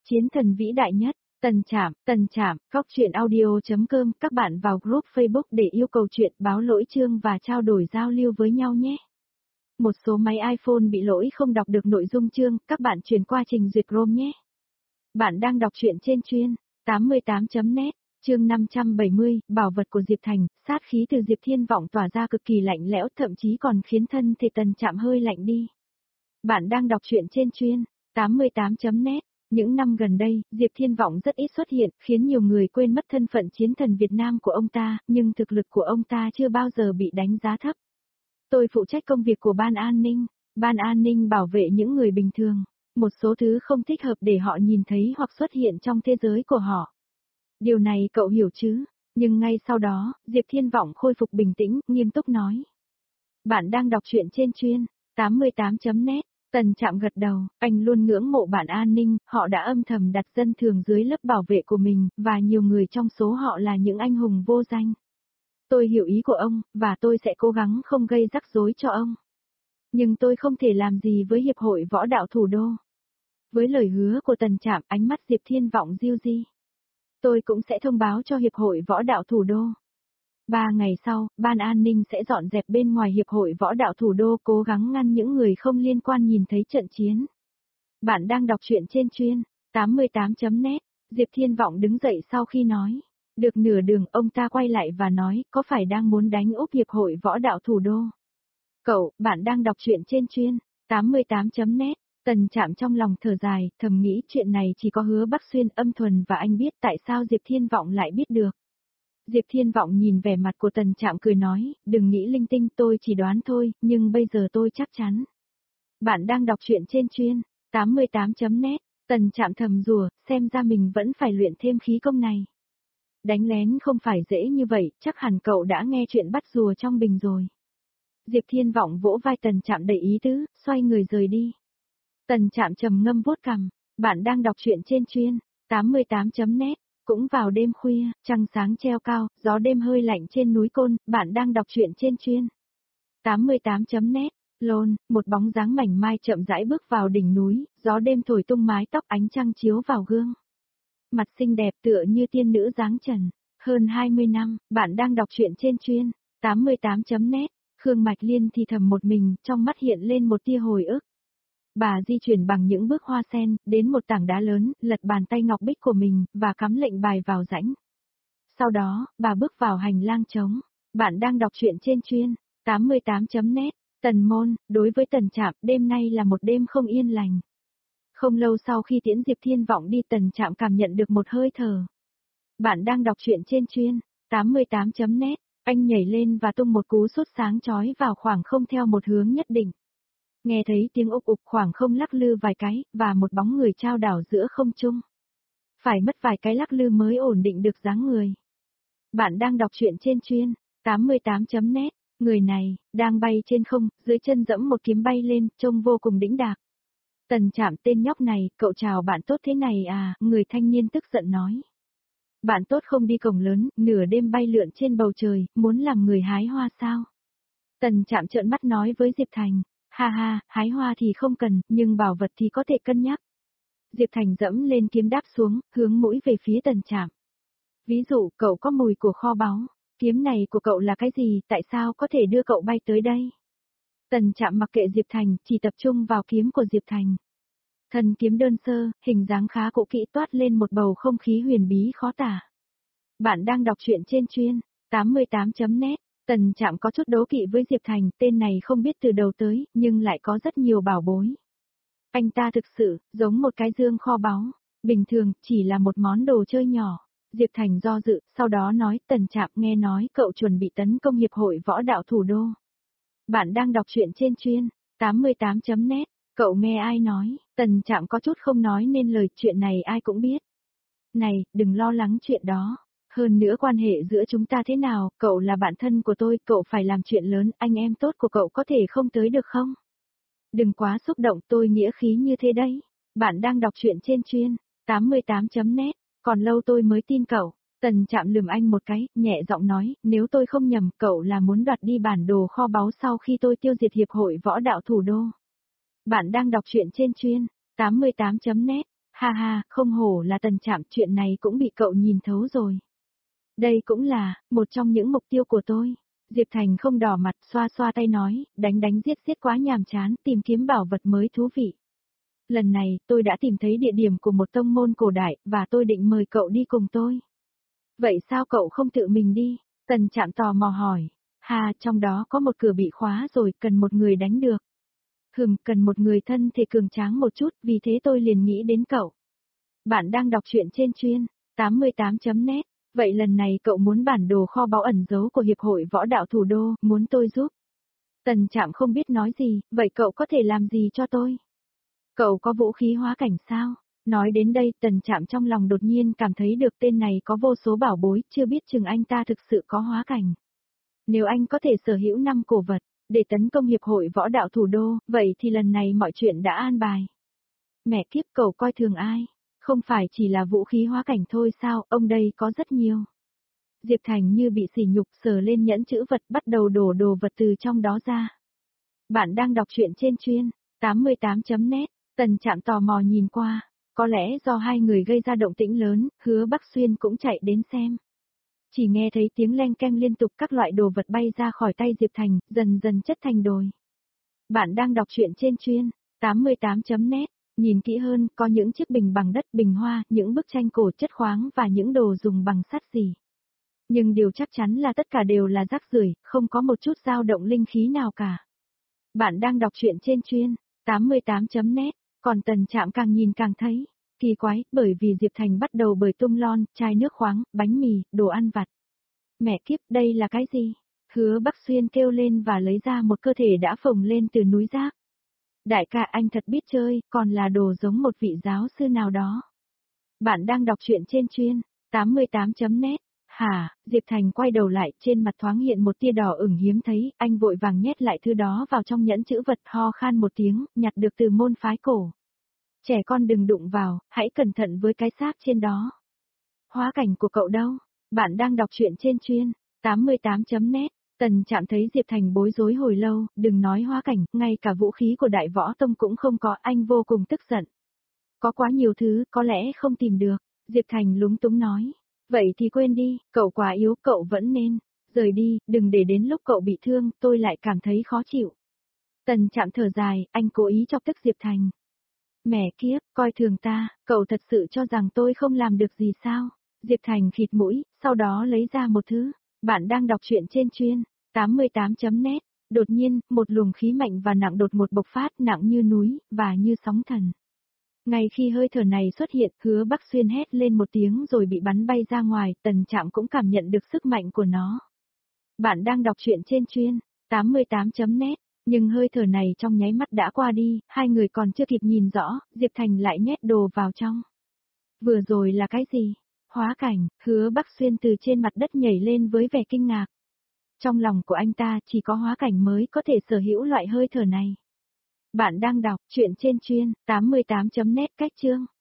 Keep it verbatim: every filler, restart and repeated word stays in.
Chiến thần vĩ đại nhất, Tần Trạm, Tần Trạm, góc truyện audio.com, các bạn vào group Facebook để yêu cầu chuyện, báo lỗi chương và trao đổi giao lưu với nhau nhé. Một số máy iPhone bị lỗi không đọc được nội dung chương, các bạn chuyển qua trình duyệt Chrome nhé. Bạn đang đọc truyện trên chuyên tám mươi tám chấm net, chương năm trăm bảy mươi, bảo vật của Diệp Thành, sát khí từ Diệp Thiên Vọng tỏa ra cực kỳ lạnh lẽo, thậm chí còn khiến thân thể Tần Trạm hơi lạnh đi. Bạn đang đọc truyện trên chuyên tám mươi tám chấm net. Những năm gần đây, Diệp Thiên Vọng rất ít xuất hiện, khiến nhiều người quên mất thân phận chiến thần Việt Nam của ông ta, nhưng thực lực của ông ta chưa bao giờ bị đánh giá thấp. Tôi phụ trách công việc của ban an ninh. Ban an ninh bảo vệ những người bình thường, một số thứ không thích hợp để họ nhìn thấy hoặc xuất hiện trong thế giới của họ. Điều này cậu hiểu chứ? Nhưng ngay sau đó, Diệp Thiên Vọng khôi phục bình tĩnh, nghiêm túc nói. Bạn đang đọc truyện trên chuyên tám mươi tám chấm net. Tần Trạm gật đầu, anh luôn ngưỡng mộ bản an ninh, họ đã âm thầm đặt dân thường dưới lớp bảo vệ của mình, và nhiều người trong số họ là những anh hùng vô danh. Tôi hiểu ý của ông, và tôi sẽ cố gắng không gây rắc rối cho ông. Nhưng tôi không thể làm gì với Hiệp hội Võ đạo Thủ đô. Với lời hứa của Tần Trạm, ánh mắt Diệp Thiên Vọng diêu di. Tôi cũng sẽ thông báo cho Hiệp hội Võ đạo Thủ đô. Ba ngày sau, Ban An ninh sẽ dọn dẹp bên ngoài Hiệp hội Võ đạo Thủ đô, cố gắng ngăn những người không liên quan nhìn thấy trận chiến. Bạn đang đọc truyện trên chuyên tám mươi tám chấm net. Diệp Thiên Vọng đứng dậy sau khi nói. Được nửa đường, ông ta quay lại và nói, có phải đang muốn đánh úp Hiệp hội Võ đạo Thủ đô? Cậu, bạn đang đọc truyện trên chuyên tám mươi tám chấm net. Tần Trạm trong lòng thở dài, thầm nghĩ chuyện này chỉ có Hứa Bắc Xuyên, Âm Thuần và anh biết, tại sao Diệp Thiên Vọng lại biết được. Diệp Thiên Vọng nhìn vẻ mặt của Tần Trạm cười nói, đừng nghĩ linh tinh, tôi chỉ đoán thôi, nhưng bây giờ tôi chắc chắn. Bạn đang đọc truyện trên chuyên tám mươi tám chấm net. Tần Trạm thầm rủa, xem ra mình vẫn phải luyện thêm khí công này. Đánh lén không phải dễ như vậy, chắc hẳn cậu đã nghe chuyện bắt rùa trong bình rồi. Diệp Thiên Vọng vỗ vai Tần Trạm đầy ý tứ, xoay người rời đi. Tần Trạm trầm ngâm vuốt cằm, bạn đang đọc truyện trên chuyên tám mươi tám chấm net. Cũng vào đêm khuya, trăng sáng treo cao, gió đêm hơi lạnh trên núi Côn, bạn đang đọc truyện trên chuyên tám mươi tám chấm net. Lôn, một bóng dáng mảnh mai chậm rãi bước vào đỉnh núi, gió đêm thổi tung mái tóc, ánh trăng chiếu vào gương. Mặt xinh đẹp tựa như tiên nữ dáng trần. Hơn hai mươi năm, bạn đang đọc truyện trên chuyên tám mươi tám chấm net. Khương Mạch Liên thì thầm một mình, trong mắt hiện lên một tia hồi ức. Bà di chuyển bằng những bước hoa sen, đến một tảng đá lớn, lật bàn tay ngọc bích của mình, và cắm lệnh bài vào rãnh. Sau đó, bà bước vào hành lang trống. Bạn đang đọc truyện trên chuyên tám mươi tám chấm net. Tần Môn, đối với Tần Trạm, đêm nay là một đêm không yên lành. Không lâu sau khi tiễn Diệp Thiên Vọng đi, Tần Trạm cảm nhận được một hơi thở. Bạn đang đọc truyện trên chuyên tám mươi tám chấm net. Anh nhảy lên và tung một cú sút sáng chói vào khoảng không theo một hướng nhất định. Nghe thấy tiếng ục ục, khoảng không lắc lư vài cái, và một bóng người trao đảo giữa không trung. Phải mất vài cái lắc lư mới ổn định được dáng người. Bạn đang đọc truyện trên chuyên tám mươi tám chấm net. Người này, đang bay trên không, dưới chân dẫm một kiếm bay lên, trông vô cùng đĩnh đạc. Tần Trạm, tên nhóc này, cậu chào bạn tốt thế này à, người thanh niên tức giận nói. Bạn tốt không đi cổng lớn, nửa đêm bay lượn trên bầu trời, muốn làm người hái hoa sao? Tần Trạm trợn mắt nói với Diệp Thành. Ha ha, hái hoa thì không cần, nhưng bảo vật thì có thể cân nhắc. Diệp Thành dẫm lên kiếm đáp xuống, hướng mũi về phía Tần Trạm. Ví dụ, cậu có mùi của kho báu. Kiếm này của cậu là cái gì, tại sao có thể đưa cậu bay tới đây? Tần Trạm mặc kệ Diệp Thành, chỉ tập trung vào kiếm của Diệp Thành. Thân kiếm đơn sơ, hình dáng khá cũ kỹ, toát lên một bầu không khí huyền bí khó tả. Bạn đang đọc truyện trên chuyên tám mươi tám chấm net. Tần Trạm có chút đố kỵ với Diệp Thành, tên này không biết từ đầu tới, nhưng lại có rất nhiều bảo bối. Anh ta thực sự, giống một cái dương kho báu, bình thường, chỉ là một món đồ chơi nhỏ. Diệp Thành do dự, sau đó nói, Tần Trạm, nghe nói cậu chuẩn bị tấn công Hiệp hội Võ đạo Thủ đô. Bạn đang đọc truyện trên chuyên tám mươi tám chấm net. Cậu nghe ai nói? Tần Trạm có chút không nói nên lời, chuyện này ai cũng biết. Này, đừng lo lắng chuyện đó. Hơn nữa quan hệ giữa chúng ta thế nào, cậu là bạn thân của tôi, cậu phải làm chuyện lớn, anh em tốt của cậu có thể không tới được không? Đừng quá xúc động, tôi nghĩa khí như thế đấy. Bạn đang đọc truyện trên chuyên tám mươi tám chấm net. Còn lâu tôi mới tin cậu. Tần Trạm lườm anh một cái, nhẹ giọng nói, nếu tôi không nhầm, cậu là muốn đoạt đi bản đồ kho báu sau khi tôi tiêu diệt Hiệp hội Võ đạo Thủ đô. Bạn đang đọc truyện trên chuyên tám mươi tám chấm net. Ha ha, không hổ là Tần Trạm, chuyện này cũng bị cậu nhìn thấu rồi. Đây cũng là, một trong những mục tiêu của tôi. Diệp Thành không đỏ mặt, xoa xoa tay nói, đánh đánh giết giết quá nhàm chán, tìm kiếm bảo vật mới thú vị. Lần này, tôi đã tìm thấy địa điểm của một tông môn cổ đại, và tôi định mời cậu đi cùng tôi. Vậy sao cậu không tự mình đi? Tần Trạm tò mò hỏi. Hà, trong đó có một cửa bị khóa rồi, cần một người đánh được. Hừm, cần một người thân thể cường tráng một chút, vì thế tôi liền nghĩ đến cậu. Bạn đang đọc truyện trên chuyên tám mươi tám chấm net. Vậy lần này cậu muốn bản đồ kho báu ẩn giấu của Hiệp hội Võ đạo Thủ đô, muốn tôi giúp. Tần Trạm không biết nói gì, vậy cậu có thể làm gì cho tôi? Cậu có vũ khí hóa cảnh sao? Nói đến đây, Tần Trạm trong lòng đột nhiên cảm thấy được tên này có vô số bảo bối, chưa biết chừng anh ta thực sự có hóa cảnh. Nếu anh có thể sở hữu năm cổ vật, để tấn công Hiệp hội Võ đạo Thủ đô, vậy thì lần này mọi chuyện đã an bài. Mẹ kiếp, cậu coi thường ai? Không phải chỉ là vũ khí hóa cảnh thôi sao, ông đây có rất nhiều. Diệp Thành như bị sỉ nhục, sờ lên nhẫn chữ vật, bắt đầu đổ đồ vật từ trong đó ra. Bạn đang đọc truyện trên chuyên tám mươi tám chấm net. Tần Trạm tò mò nhìn qua, có lẽ do hai người gây ra động tĩnh lớn, Hứa Bắc Xuyên cũng chạy đến xem. Chỉ nghe thấy tiếng leng keng liên tục, các loại đồ vật bay ra khỏi tay Diệp Thành, dần dần chất thành đồi. Bạn đang đọc truyện trên chuyên tám mươi tám chấm net. Nhìn kỹ hơn, có những chiếc bình bằng đất, bình hoa, những bức tranh cổ chất khoáng và những đồ dùng bằng sắt gì. Nhưng điều chắc chắn là tất cả đều là rác rưởi, không có một chút dao động linh khí nào cả. Bạn đang đọc truyện trên chuyên tám mươi tám chấm net. Còn Tần Trạm càng nhìn càng thấy kỳ quái, bởi vì Diệp Thành bắt đầu bời tung lon, chai nước khoáng, bánh mì, đồ ăn vặt. Mẹ kiếp, đây là cái gì? Hứa Bắc Xuyên kêu lên và lấy ra một cơ thể đã phồng lên từ núi rác. Đại ca, anh thật biết chơi, còn là đồ giống một vị giáo sư nào đó. Bạn đang đọc truyện trên chuyên tám mươi tám chấm net. Hả? Diệp Thành quay đầu lại, trên mặt thoáng hiện một tia đỏ ửng hiếm thấy, anh vội vàng nhét lại thứ đó vào trong nhẫn chữ vật, ho khan một tiếng, nhặt được từ môn phái cổ. Trẻ con đừng đụng vào, hãy cẩn thận với cái xác trên đó. Hóa cảnh của cậu đâu? Bạn đang đọc truyện trên chuyên tám mươi tám chấm net. Tần Trạm thấy Diệp Thành bối rối hồi lâu, đừng nói hóa cảnh, ngay cả vũ khí của Đại Võ Tông cũng không có, anh vô cùng tức giận. Có quá nhiều thứ, có lẽ không tìm được. Diệp Thành lúng túng nói. Vậy thì quên đi, cậu quá yếu, cậu vẫn nên rời đi, đừng để đến lúc cậu bị thương, tôi lại cảm thấy khó chịu. Tần Trạm thở dài, anh cố ý chọc tức Diệp Thành. Mẹ kiếp, coi thường ta, cậu thật sự cho rằng tôi không làm được gì sao? Diệp Thành khịt mũi, sau đó lấy ra một thứ. Bạn đang đọc truyện trên chuyên tám mươi tám chấm net. Đột nhiên, một luồng khí mạnh và nặng đột ngột bộc phát, nặng như núi, và như sóng thần. Ngay khi hơi thở này xuất hiện, Hứa Bắc Xuyên hét lên một tiếng rồi bị bắn bay ra ngoài, Tần Trạm cũng cảm nhận được sức mạnh của nó. Bạn đang đọc truyện trên chuyên tám mươi tám chấm net. Nhưng hơi thở này trong nháy mắt đã qua đi, hai người còn chưa kịp nhìn rõ, Diệp Thành lại nhét đồ vào trong. Vừa rồi là cái gì? Hóa cảnh, Hứa Bắc Xuyên từ trên mặt đất nhảy lên với vẻ kinh ngạc. Trong lòng của anh ta chỉ có hóa cảnh mới có thể sở hữu loại hơi thở này. Bạn đang đọc truyện trên chuyên tám mươi tám chấm net. Cách chương